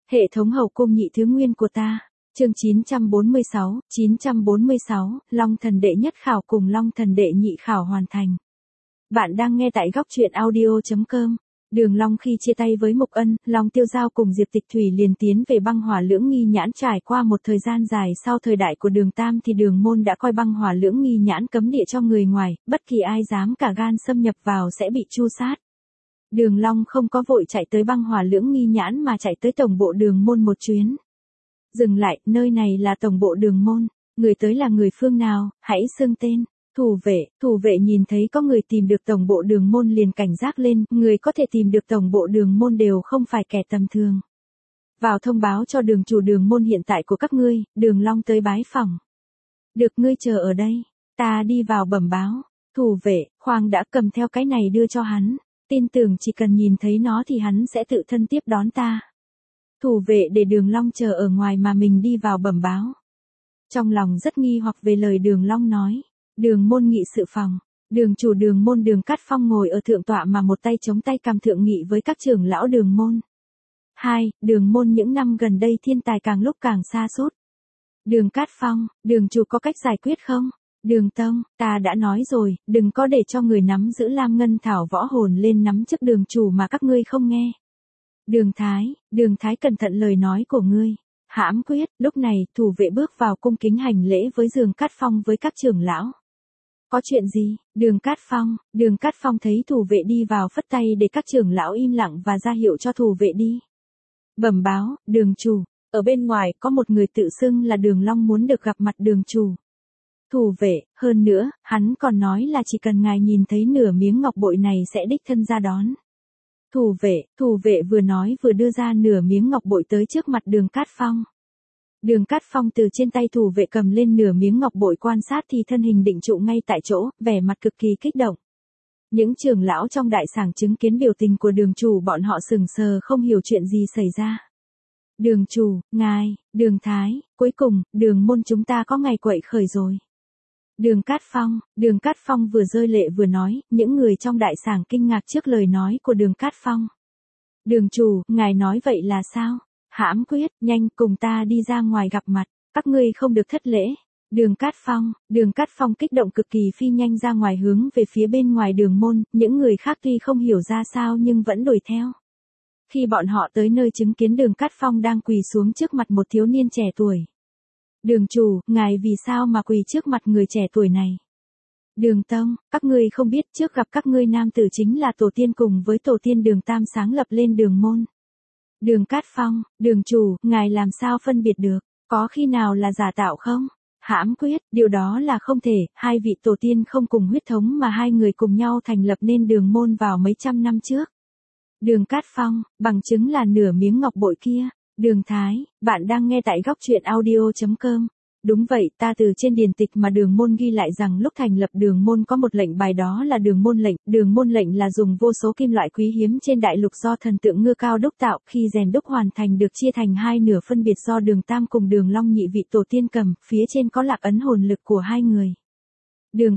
Hệ thống hầu cung nhị thứ nguyên của ta. Chương 946, Long thần đệ nhất khảo cùng Long thần đệ nhị khảo hoàn thành. Bạn đang nghe tại góc truyện audio.com. Đường Long khi chia tay với Mục Ân, Long Tiêu Giao cùng Diệp Tịch Thủy liền tiến về băng hỏa lưỡng nghi nhãn. Trải qua một thời gian dài sau thời đại của Đường Tam thì Đường môn đã coi băng hỏa lưỡng nghi nhãn cấm địa cho người ngoài, bất kỳ ai dám cả gan xâm nhập vào sẽ bị tru sát. Đường Long không có vội chạy tới băng hỏa lưỡng nghi nhãn mà chạy tới tổng bộ Đường môn một chuyến. Dừng lại, nơi này là tổng bộ Đường môn, người tới là người phương nào, hãy xưng tên. Thủ vệ nhìn thấy có người tìm được tổng bộ Đường môn liền cảnh giác lên, người có thể tìm được tổng bộ Đường môn đều không phải kẻ tầm thường. Vào thông báo cho đường chủ Đường môn hiện tại của các ngươi, Đường Long tới bái phỏng. Được, ngươi chờ ở đây, ta đi vào bẩm báo. Thủ vệ, khoang đã, cầm theo cái này đưa cho hắn, tin tưởng chỉ cần nhìn thấy nó thì hắn sẽ tự thân tiếp đón ta. Thủ vệ để Đường Long chờ ở ngoài mà mình đi vào bẩm báo. Trong lòng rất nghi hoặc về lời Đường Long nói. Đường môn nghị sự phòng, đường chủ Đường môn Đường Cát Phong ngồi ở thượng tọa mà một tay chống tay cầm thượng nghị với các trưởng lão Đường môn. 2. Đường môn những năm gần đây thiên tài càng lúc càng sa sút. Đường Cát Phong, đường chủ có cách giải quyết không? Đường tông, ta đã nói rồi, đừng có để cho người nắm giữ Lam Ngân Thảo võ hồn lên nắm chức đường chủ mà các ngươi không nghe. Đường Thái cẩn thận lời nói của ngươi. Hãm quyết, lúc này, thủ vệ bước vào cung kính hành lễ với Đường Cát Phong với các trưởng lão. Có chuyện gì? Đường Cát Phong thấy thủ vệ đi vào phất tay để các trưởng lão im lặng và ra hiệu cho thủ vệ đi. Bẩm báo, đường chủ, ở bên ngoài có một người tự xưng là Đường Long muốn được gặp mặt đường chủ. Thủ vệ, hơn nữa, hắn còn nói là chỉ cần ngài nhìn thấy nửa miếng ngọc bội này sẽ đích thân ra đón. Thủ vệ vừa nói vừa đưa ra nửa miếng ngọc bội tới trước mặt Đường Cát Phong. Đường Cát Phong từ trên tay thủ vệ cầm lên nửa miếng ngọc bội quan sát thì thân hình định trụ ngay tại chỗ, vẻ mặt cực kỳ kích động. Những trưởng lão trong đại sảnh chứng kiến biểu tình của đường chủ bọn họ sững sờ không hiểu chuyện gì xảy ra. Đường chủ, ngài, Đường Thái, cuối cùng, đường môn chúng ta có ngày quậy khởi rồi. Đường Cát Phong vừa rơi lệ vừa nói, những người trong đại sảnh kinh ngạc trước lời nói của Đường Cát Phong. Đường chủ, ngài nói vậy là sao? Hãm quyết, nhanh cùng ta đi ra ngoài gặp mặt, các ngươi không được thất lễ. Đường Cát Phong kích động cực kỳ phi nhanh ra ngoài hướng về phía bên ngoài đường môn, những người khác tuy không hiểu ra sao nhưng vẫn đuổi theo. Khi bọn họ tới nơi chứng kiến Đường Cát Phong đang quỳ xuống trước mặt một thiếu niên trẻ tuổi. Đường chủ, ngài vì sao mà quỳ trước mặt người trẻ tuổi này? Đường tông, các ngươi không biết trước gặp các ngươi nam tử chính là tổ tiên cùng với tổ tiên Đường Tam sáng lập lên đường môn. Đường Cát Phong, đường chủ, ngài làm sao phân biệt được, có khi nào là giả tạo không? Hãm quyết, điều đó là không thể, hai vị tổ tiên không cùng huyết thống mà hai người cùng nhau thành lập nên đường môn vào mấy trăm năm trước. Đường Cát Phong, bằng chứng là nửa miếng ngọc bội kia. Đường Thái, bạn đang nghe tại góc truyện audio.com. Đúng vậy, ta từ trên điển tịch mà đường môn ghi lại rằng lúc thành lập đường môn có một lệnh bài đó là đường môn lệnh là dùng vô số kim loại quý hiếm trên đại lục do thần tượng Ngư Cao đúc tạo, khi rèn đúc hoàn thành được chia thành hai nửa phân biệt do Đường Tam cùng Đường Long nhị vị tổ tiên cầm, phía trên có lạc ấn hồn lực của hai người. Đường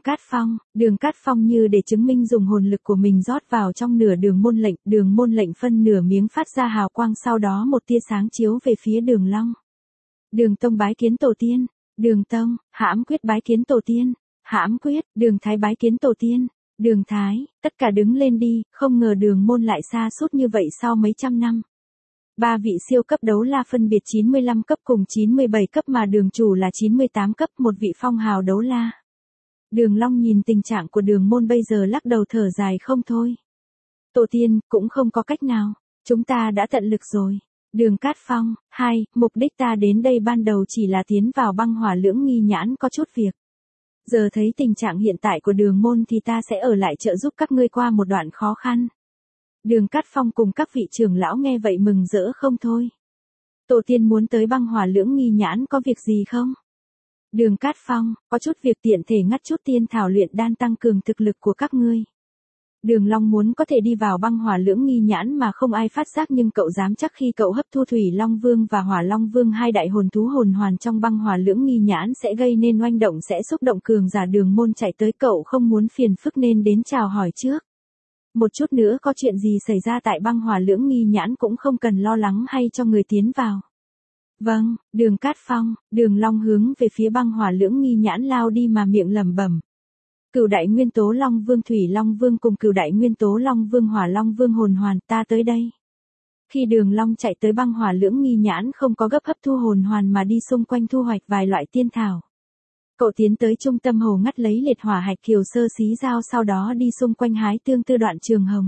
Cát Phong như để chứng minh dùng hồn lực của mình rót vào trong nửa đường môn lệnh phân nửa miếng phát ra hào quang, sau đó một tia sáng chiếu về phía Đường Long. Đường tông bái kiến tổ tiên. Đường tông, hãm quyết bái kiến tổ tiên. Hãm quyết, Đường Thái bái kiến tổ tiên. Đường Thái, tất cả đứng lên đi, không ngờ đường môn lại sa sút như vậy sau mấy trăm năm. Ba vị siêu cấp đấu la phân biệt 95 cấp cùng 97 cấp mà đường chủ là 98 cấp, một vị phong hào đấu la. Đường Long nhìn tình trạng của đường môn bây giờ lắc đầu thở dài không thôi. Tổ tiên, cũng không có cách nào, chúng ta đã tận lực rồi. Đường Cát Phong, 2, mục đích ta đến đây ban đầu chỉ là tiến vào băng hỏa lưỡng nghi nhãn có chút việc. Giờ thấy tình trạng hiện tại của đường môn thì ta sẽ ở lại trợ giúp các ngươi qua một đoạn khó khăn. Đường Cát Phong cùng các vị trưởng lão nghe vậy mừng rỡ không thôi. Tổ tiên muốn tới băng hỏa lưỡng nghi nhãn có việc gì không? Đường Cát Phong, có chút việc tiện thể ngắt chút tiên thảo luyện đan tăng cường thực lực của các ngươi. Đường Long muốn có thể đi vào băng hỏa lưỡng nghi nhãn mà không ai phát giác, nhưng cậu dám chắc khi cậu hấp thu Thủy Long Vương và Hỏa Long Vương, hai đại hồn thú hồn hoàn trong băng hỏa lưỡng nghi nhãn sẽ gây nên oanh động, sẽ xúc động cường giả đường môn chạy tới, cậu không muốn phiền phức nên đến chào hỏi trước. Một chút nữa có chuyện gì xảy ra tại băng hỏa lưỡng nghi nhãn cũng không cần lo lắng hay cho người tiến vào. Vâng, Đường Cát Phong, Đường Long hướng về phía băng hỏa lưỡng nghi nhãn lao đi mà miệng lẩm bẩm. Cửu đại nguyên tố Long Vương Thủy Long Vương cùng cửu đại nguyên tố Long Vương Hỏa Long Vương hồn hoàn, ta tới đây. Khi Đường Long chạy tới băng hỏa lưỡng nghi nhãn không có gấp hấp thu hồn hoàn mà đi xung quanh thu hoạch vài loại tiên thảo. Cậu tiến tới trung tâm hồ ngắt lấy liệt hỏa hạch kiều sơ xí dao, sau đó đi xung quanh hái tương tư đoạn trường hồng.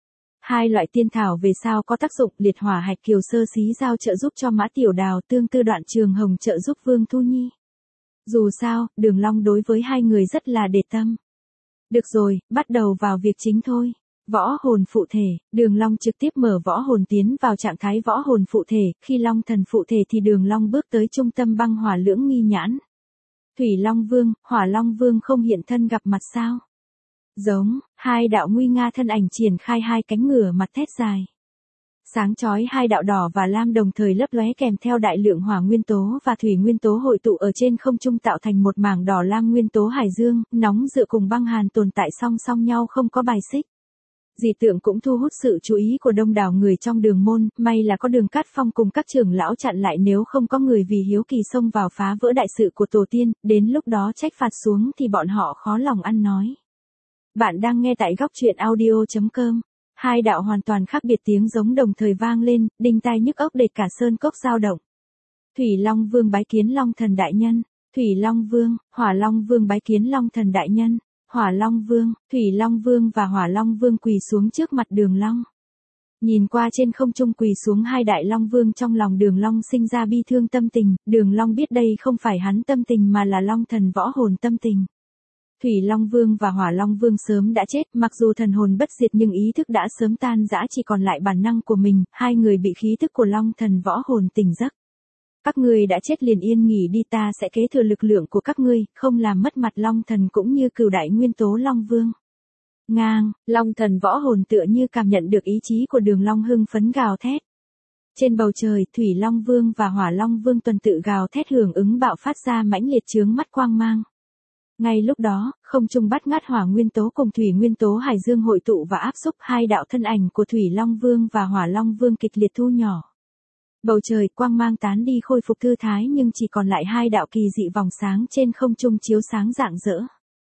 Hai loại tiên thảo về sau có tác dụng, liệt hỏa hạch kiều sơ xí dao trợ giúp cho Mã Tiểu Đào, tương tư đoạn trường hồng trợ giúp Vương Thu Nhi. Dù sao, Đường Long đối với hai người rất là để tâm. Được rồi, bắt đầu vào việc chính thôi. Võ hồn phụ thể, Đường Long trực tiếp mở võ hồn tiến vào trạng thái võ hồn phụ thể, khi Long thần phụ thể thì Đường Long bước tới trung tâm băng hỏa lưỡng nghi nhãn. Thủy Long Vương, Hỏa Long Vương không hiện thân gặp mặt sao? Giống, hai đạo nguy nga thân ảnh triển khai hai cánh ngửa mặt thét dài. Sáng chói hai đạo đỏ và lam đồng thời lấp lóe kèm theo đại lượng hỏa nguyên tố và thủy nguyên tố hội tụ ở trên không trung tạo thành một mảng đỏ lam nguyên tố hải dương, nóng dựa cùng băng hàn tồn tại song song nhau không có bài xích. Dị tượng cũng thu hút sự chú ý của đông đảo người trong đường môn, may là có Đường Cát Phong cùng các trưởng lão chặn lại, nếu không có người vì hiếu kỳ xông vào phá vỡ đại sự của tổ tiên, đến lúc đó trách phạt xuống thì bọn họ khó lòng ăn nói. Bạn đang nghe tại góc truyện audio.com. Hai đạo hoàn toàn khác biệt tiếng giống đồng thời vang lên, đinh tai nhức óc để cả sơn cốc dao động. Thủy Long Vương bái kiến Long thần đại nhân. Thủy Long Vương, Hỏa Long Vương bái kiến Long thần đại nhân. Hỏa Long Vương, Thủy Long Vương và Hỏa Long Vương quỳ xuống trước mặt Đường Long. Nhìn qua trên không trung quỳ xuống hai đại Long Vương, trong lòng Đường Long sinh ra bi thương tâm tình, Đường Long biết đây không phải hắn tâm tình mà là Long thần võ hồn tâm tình. Thủy Long Vương và Hỏa Long Vương sớm đã chết, mặc dù thần hồn bất diệt nhưng ý thức đã sớm tan rã, chỉ còn lại bản năng của mình, hai người bị khí thức của Long thần võ hồn tỉnh giấc. Các ngươi đã chết liền yên nghỉ đi, ta sẽ kế thừa lực lượng của các ngươi, không làm mất mặt Long thần cũng như cửu đại nguyên tố Long Vương. Ngang, Long thần võ hồn tựa như cảm nhận được ý chí của Đường Long hưng phấn gào thét. Trên bầu trời, Thủy Long Vương và Hỏa Long Vương tuần tự gào thét hưởng ứng bạo phát ra mãnh liệt chướng mắt quang mang. Ngay lúc đó, không trung bắt ngát hỏa nguyên tố cùng thủy nguyên tố hải dương hội tụ và áp xúc, hai đạo thân ảnh của Thủy Long Vương và Hỏa Long Vương kịch liệt thu nhỏ. Bầu trời quang mang tán đi khôi phục thư thái, nhưng chỉ còn lại hai đạo kỳ dị vòng sáng trên không trung chiếu sáng rạng rỡ.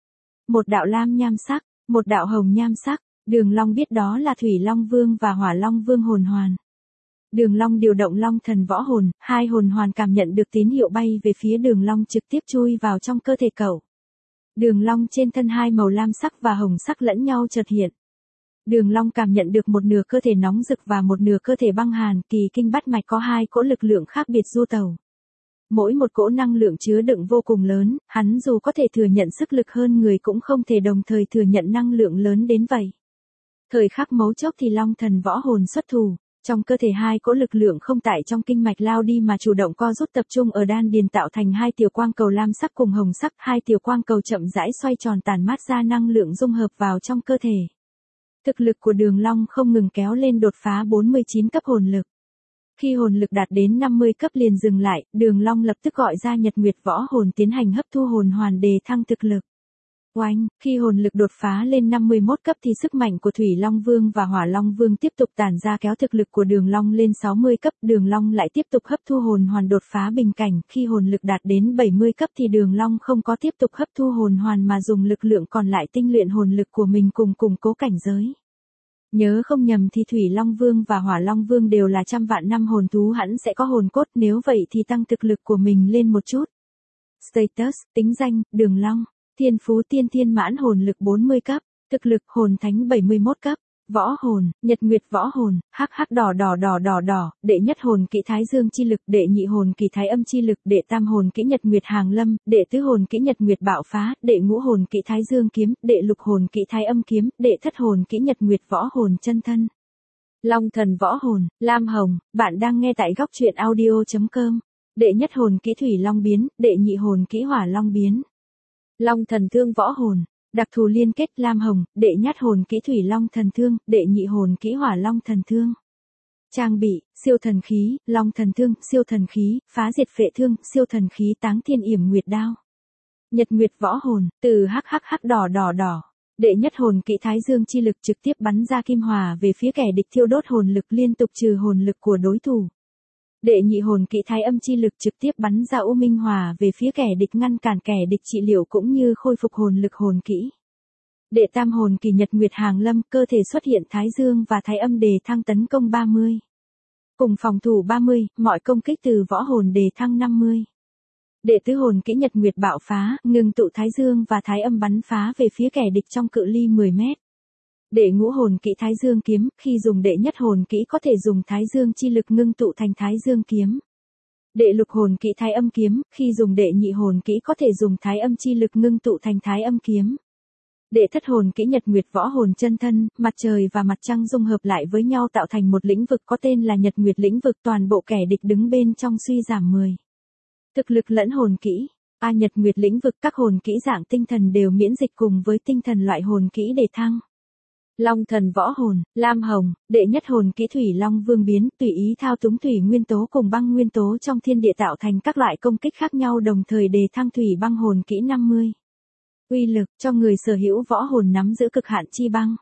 Một đạo lam nham sắc, một đạo hồng nham sắc, Đường Long biết đó là Thủy Long Vương và Hỏa Long Vương hồn hoàn. Đường Long điều động Long thần võ hồn, hai hồn hoàn cảm nhận được tín hiệu bay về phía Đường Long, trực tiếp chui vào trong cơ thể cậu. Đường Long trên thân hai màu lam sắc và hồng sắc lẫn nhau chợt hiện. Đường Long cảm nhận được một nửa cơ thể nóng rực và một nửa cơ thể băng hàn, kỳ kinh bát mạch có hai cỗ lực lượng khác biệt du tẩu. Mỗi một cỗ năng lượng chứa đựng vô cùng lớn, hắn dù có thể thừa nhận sức lực hơn người cũng không thể đồng thời thừa nhận năng lượng lớn đến vậy. Thời khắc mấu chốt thì Long thần võ hồn xuất thủ. Trong cơ thể hai cỗ lực lượng không tại trong kinh mạch lao đi mà chủ động co rút tập trung ở đan điền, tạo thành hai tiểu quang cầu lam sắc cùng hồng sắc, hai tiểu quang cầu chậm rãi xoay tròn tản mát ra năng lượng dung hợp vào trong cơ thể. Thực lực của Đường Long không ngừng kéo lên, đột phá 49 cấp hồn lực. Khi hồn lực đạt đến 50 cấp liền dừng lại, Đường Long lập tức gọi ra Nhật Nguyệt võ hồn tiến hành hấp thu hồn hoàn đề thăng thực lực. Oanh, khi hồn lực đột phá lên 51 cấp thì sức mạnh của Thủy Long Vương và Hỏa Long Vương tiếp tục tản ra kéo thực lực của Đường Long lên 60 cấp, Đường Long lại tiếp tục hấp thu hồn hoàn đột phá bình cảnh, khi hồn lực đạt đến 70 cấp thì Đường Long không có tiếp tục hấp thu hồn hoàn mà dùng lực lượng còn lại tinh luyện hồn lực của mình cùng củng cố cảnh giới. Nhớ không nhầm thì Thủy Long Vương và Hỏa Long Vương đều là trăm vạn năm hồn thú, hẳn sẽ có hồn cốt, nếu vậy thì tăng thực lực của mình lên một chút. Status, tính danh, Đường Long. Thiên phú tiên thiên mãn hồn lực 40 cấp, thực lực hồn thánh 71 cấp, võ hồn, Nhật Nguyệt võ hồn, hắc hắc đỏ đỏ đỏ đỏ đỏ, đệ nhất hồn kỹ Thái Dương chi lực, đệ nhị hồn kỹ Thái Âm chi lực, đệ tam hồn kỹ Nhật Nguyệt Hàng Lâm, đệ tứ hồn kỹ Nhật Nguyệt Bạo Phá, đệ ngũ hồn kỹ Thái Dương kiếm, đệ lục hồn kỹ Thái Âm kiếm, đệ thất hồn kỹ Nhật Nguyệt võ hồn chân thân. Long thần võ hồn, lam hồng, bạn đang nghe tại góc truyện audio.com. Đệ nhất hồn kỹ Thủy Long biến, đệ nhị hồn kỹ Hỏa Long biến. Long thần thương võ hồn, đặc thù liên kết lam hồng, đệ nhất hồn kỹ Thủy Long thần thương, đệ nhị hồn kỹ Hỏa Long thần thương. Trang bị, siêu thần khí, Long thần thương, siêu thần khí, phá diệt phệ thương, siêu thần khí táng thiên yểm nguyệt đao. Nhật Nguyệt võ hồn, từ hắc hắc hắc đỏ đỏ đỏ. Đệ nhất hồn kỹ Thái Dương chi lực trực tiếp bắn ra kim hỏa về phía kẻ địch thiêu đốt hồn lực liên tục trừ hồn lực của đối thủ. Đệ nhị hồn kỹ Thái Âm chi lực trực tiếp bắn ra U Minh hỏa về phía kẻ địch ngăn cản kẻ địch trị liệu cũng như khôi phục hồn lực hồn kỹ. Đệ tam hồn kỳ Nhật Nguyệt Hàng Lâm, cơ thể xuất hiện Thái Dương và Thái Âm đề thăng tấn công 30. Cùng phòng thủ 30, mọi công kích từ võ hồn đề thăng 50. Đệ tứ hồn kỹ Nhật Nguyệt Bạo Phá, ngừng tụ Thái Dương và Thái Âm bắn phá về phía kẻ địch trong cự ly 10 mét. Đệ ngũ hồn kỹ Thái Dương kiếm, khi dùng đệ nhất hồn kỹ có thể dùng Thái Dương chi lực ngưng tụ thành Thái Dương kiếm. Đệ lục hồn kỹ Thái Âm kiếm, khi dùng đệ nhị hồn kỹ có thể dùng Thái Âm chi lực ngưng tụ thành Thái Âm kiếm. Đệ thất hồn kỹ Nhật Nguyệt Võ Hồn Chân Thân, mặt trời và mặt trăng dung hợp lại với nhau tạo thành một lĩnh vực có tên là Nhật Nguyệt lĩnh vực, toàn bộ kẻ địch đứng bên trong suy giảm 10. Thực lực lẫn hồn kỹ. Nhật Nguyệt lĩnh vực, các hồn kỹ dạng tinh thần đều miễn dịch cùng với tinh thần loại hồn kỹ để thăng. Long thần võ hồn, lam hồng, đệ nhất hồn kỹ Thủy Long Vương biến, tùy ý thao túng thủy nguyên tố cùng băng nguyên tố trong thiên địa tạo thành các loại công kích khác nhau đồng thời đề thăng thủy băng hồn kỹ 50. Uy lực, cho người sở hữu võ hồn nắm giữ cực hạn chi băng.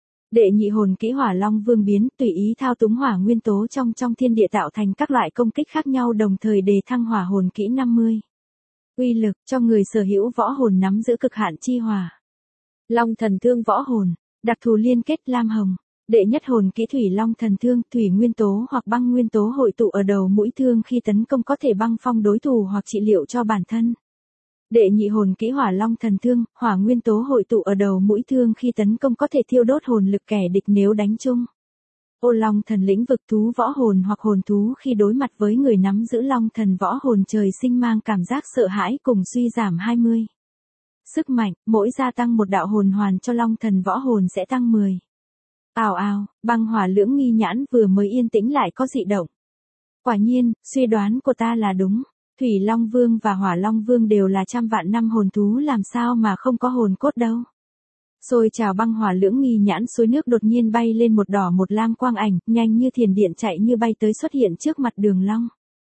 Đệ nhị hồn kỹ Hỏa Long Vương biến, tùy ý thao túng hỏa nguyên tố trong thiên địa tạo thành các loại công kích khác nhau đồng thời đề thăng hỏa hồn kỹ 50. Uy lực, cho người sở hữu võ hồn nắm giữ cực hạn chi hỏa. Long thần thương võ hồn, đặc thù liên kết lam hồng. Đệ nhất hồn kỹ Thủy Long thần thương, thủy nguyên tố hoặc băng nguyên tố hội tụ ở đầu mũi thương khi tấn công có thể băng phong đối thủ hoặc trị liệu cho bản thân. Đệ nhị hồn kỹ Hỏa Long thần thương, hỏa nguyên tố hội tụ ở đầu mũi thương khi tấn công có thể thiêu đốt hồn lực kẻ địch nếu đánh chung. Ô Long thần lĩnh vực, thú võ hồn hoặc hồn thú khi đối mặt với người nắm giữ Long thần võ hồn trời sinh mang cảm giác sợ hãi cùng suy giảm 20. Sức mạnh, mỗi gia tăng một đạo hồn hoàn cho Long thần võ hồn sẽ tăng 10. Ào ào, băng hỏa lưỡng nghi nhãn vừa mới yên tĩnh lại có dị động. Quả nhiên, suy đoán của ta là đúng. Thủy Long Vương và Hỏa Long Vương đều là trăm vạn năm hồn thú, làm sao mà không có hồn cốt đâu. Xôi trào băng hỏa lưỡng nghi nhãn suối nước đột nhiên bay lên một đỏ một lam quang ảnh, nhanh như thiểm điện chạy như bay tới xuất hiện trước mặt Đường Long.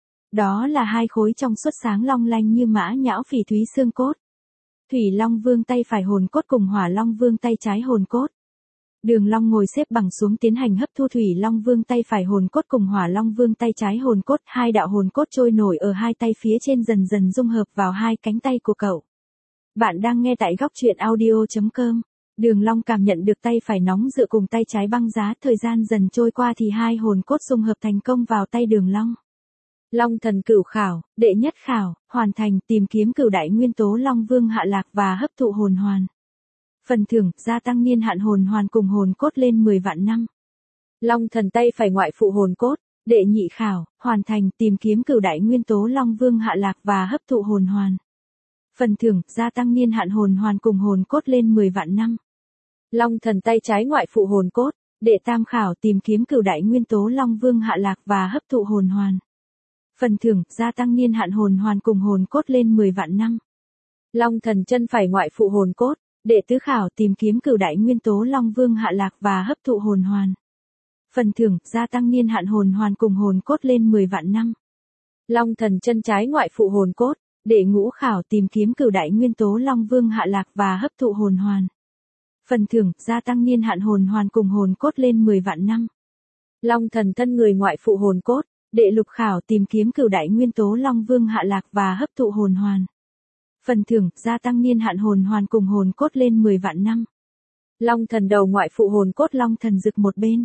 Đó là hai khối trong suốt sáng long lanh như mã nhão phỉ thúy xương cốt. Thủy Long Vương tay phải hồn cốt cùng Hỏa Long Vương tay trái hồn cốt. Đường Long ngồi xếp bằng xuống tiến hành hấp thu Thủy Long Vương tay phải hồn cốt cùng Hỏa Long Vương tay trái hồn cốt, hai đạo hồn cốt trôi nổi ở hai tay phía trên dần dần dung hợp vào hai cánh tay của cậu. Bạn đang nghe tại góc truyện audio.com. Đường Long cảm nhận được tay phải nóng rựa cùng tay trái băng giá, thời gian dần trôi qua thì hai hồn cốt dung hợp thành công vào tay Đường Long. Long thần cửu khảo, đệ nhất khảo, hoàn thành, tìm kiếm cửu đại nguyên tố Long Vương hạ lạc và hấp thụ hồn hoàn. Phần thưởng, gia tăng niên hạn hồn hoàn cùng hồn cốt lên 10 vạn năm. Long thần tay phải ngoại phụ hồn cốt, đệ nhị khảo, hoàn thành, tìm kiếm cửu đại nguyên tố Long Vương hạ lạc và hấp thụ hồn hoàn. Phần thưởng, gia tăng niên hạn hồn hoàn cùng hồn cốt lên 10 vạn năm. Long thần tay trái ngoại phụ hồn cốt, đệ tam khảo, tìm kiếm cửu đại nguyên tố Long Vương hạ lạc và hấp thụ hồn hoàn. Phần thưởng, gia tăng niên hạn hồn hoàn cùng hồn cốt lên 10 vạn năm. Long thần chân phải ngoại phụ hồn cốt, đệ tứ khảo, tìm kiếm cửu đại nguyên tố Long Vương hạ lạc và hấp thụ hồn hoàn. Phần thưởng, gia tăng niên hạn hồn hoàn cùng hồn cốt lên 10 vạn năm. Long thần chân trái ngoại phụ hồn cốt, đệ ngũ khảo, tìm kiếm cửu đại nguyên tố Long Vương hạ lạc và hấp thụ hồn hoàn. Phần thưởng, gia tăng niên hạn hồn hoàn cùng hồn cốt lên 10 vạn năm. Long thần thân người ngoại phụ hồn cốt, đệ lục khảo, tìm kiếm cửu đại nguyên tố Long Vương hạ lạc và hấp thụ hồn hoàn. Phần thưởng, gia tăng niên hạn hồn hoàn cùng hồn cốt lên 10 vạn năm. Long thần đầu ngoại phụ hồn cốt Long thần rực một bên.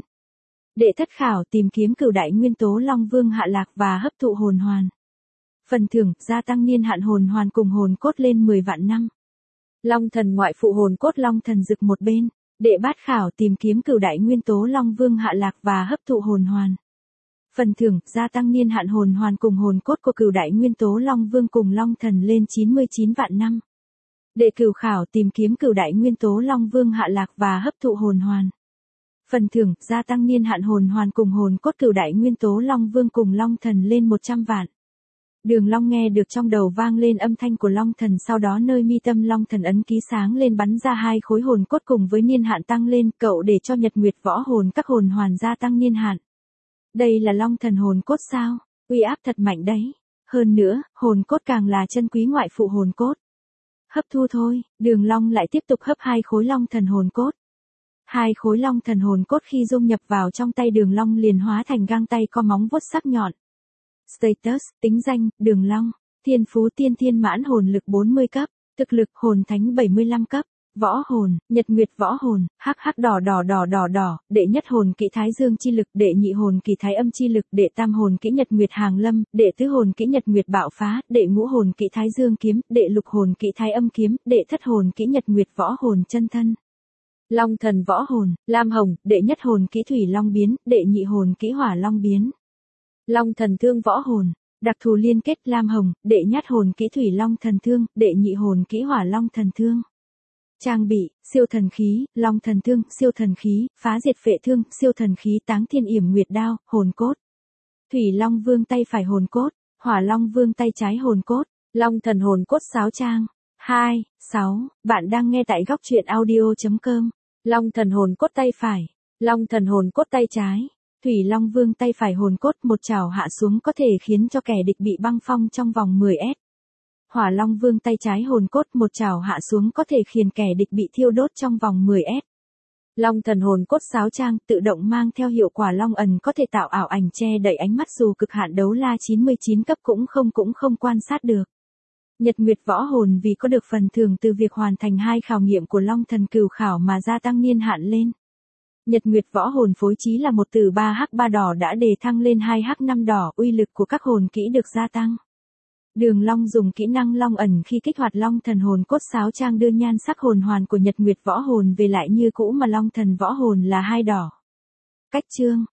Đệ thất khảo, tìm kiếm cửu đại nguyên tố Long Vương hạ lạc và hấp thụ hồn hoàn. Phần thưởng, gia tăng niên hạn hồn hoàn cùng hồn cốt lên 10 vạn năm. Long thần ngoại phụ hồn cốt Long thần rực một bên. Đệ bát khảo, tìm kiếm cửu đại nguyên tố Long Vương hạ lạc và hấp thụ hồn hoàn. Phần thưởng, gia tăng niên hạn hồn hoàn cùng hồn cốt của cửu đại nguyên tố Long Vương cùng Long thần lên 99 vạn năm. Đệ cửu khảo, tìm kiếm cửu đại nguyên tố Long Vương hạ lạc và hấp thụ hồn hoàn. Phần thưởng, gia tăng niên hạn hồn hoàn cùng hồn cốt cửu đại nguyên tố Long Vương cùng Long thần lên 100 vạn. Đường Long nghe được trong đầu vang lên âm thanh của Long thần, sau đó nơi mi tâm Long thần ấn ký sáng lên bắn ra hai khối hồn cốt cùng với niên hạn tăng lên, cậu để cho Nhật Nguyệt võ hồn các hồn hoàn gia tăng niên hạn. Đây là Long thần hồn cốt sao? Uy áp thật mạnh đấy. Hơn nữa, hồn cốt càng là chân quý ngoại phụ hồn cốt. Hấp thu thôi, Đường Long lại tiếp tục hấp 2 khối long thần hồn cốt. 2 khối long thần hồn cốt khi dung nhập vào trong tay Đường Long liền hóa thành găng tay có móng vuốt sắc nhọn. Status, tính danh, Đường Long, thiên phú tiên thiên mãn hồn lực 40 cấp, thực lực hồn thánh 75 cấp, võ hồn, nhật nguyệt võ hồn, hắc hắc đỏ đỏ đỏ đỏ đỏ, đệ nhất hồn kỹ thái dương chi lực, đệ nhị hồn kỳ thái âm chi lực, đệ tam hồn kỹ nhật nguyệt hàng lâm, đệ tứ hồn kỹ nhật nguyệt bạo phá, đệ ngũ hồn kỹ thái dương kiếm, đệ lục hồn kỹ thái âm kiếm, đệ thất hồn kỹ nhật nguyệt võ hồn chân thân. Long thần võ hồn, lam hồng, đệ nhất hồn kỹ thủy long biến, đệ nhị hồn kỹ hỏa long biến. Long thần thương võ hồn, đặc thù liên kết lam hồng, đệ nhất hồn kỹ thủy long thần thương, đệ nhị hồn kỹ hỏa long thần thương. Trang bị, siêu thần khí, long thần thương, siêu thần khí, phá diệt phệ thương, siêu thần khí táng thiên yểm nguyệt đao, hồn cốt. Thủy long vương tay phải hồn cốt, hỏa long vương tay trái hồn cốt, long thần hồn cốt sáo trang. 2, 6, bạn đang nghe tại góc truyện audio.com. Long thần hồn cốt tay phải, long thần hồn cốt tay trái, thủy long vương tay phải hồn cốt một chảo hạ xuống có thể khiến cho kẻ địch bị băng phong trong vòng 10s. Hỏa long vương tay trái hồn cốt một chảo hạ xuống có thể khiến kẻ địch bị thiêu đốt trong vòng 10s. Long thần hồn cốt sáo trang tự động mang theo hiệu quả long ẩn có thể tạo ảo ảnh che đậy ánh mắt dù cực hạn đấu la 99 cấp cũng không quan sát được. Nhật nguyệt võ hồn vì có được phần thưởng từ việc hoàn thành 2 khảo nghiệm của long thần cửu khảo mà gia tăng niên hạn lên. Nhật nguyệt võ hồn phối trí là một từ 3h3 đỏ đã đề thăng lên 2h5 đỏ, uy lực của các hồn kỹ được gia tăng. Đường Long dùng kỹ năng long ẩn khi kích hoạt long thần hồn cốt sáo trang đưa nhan sắc hồn hoàn của nhật nguyệt võ hồn về lại như cũ mà long thần võ hồn là 2 đỏ. Cách chương,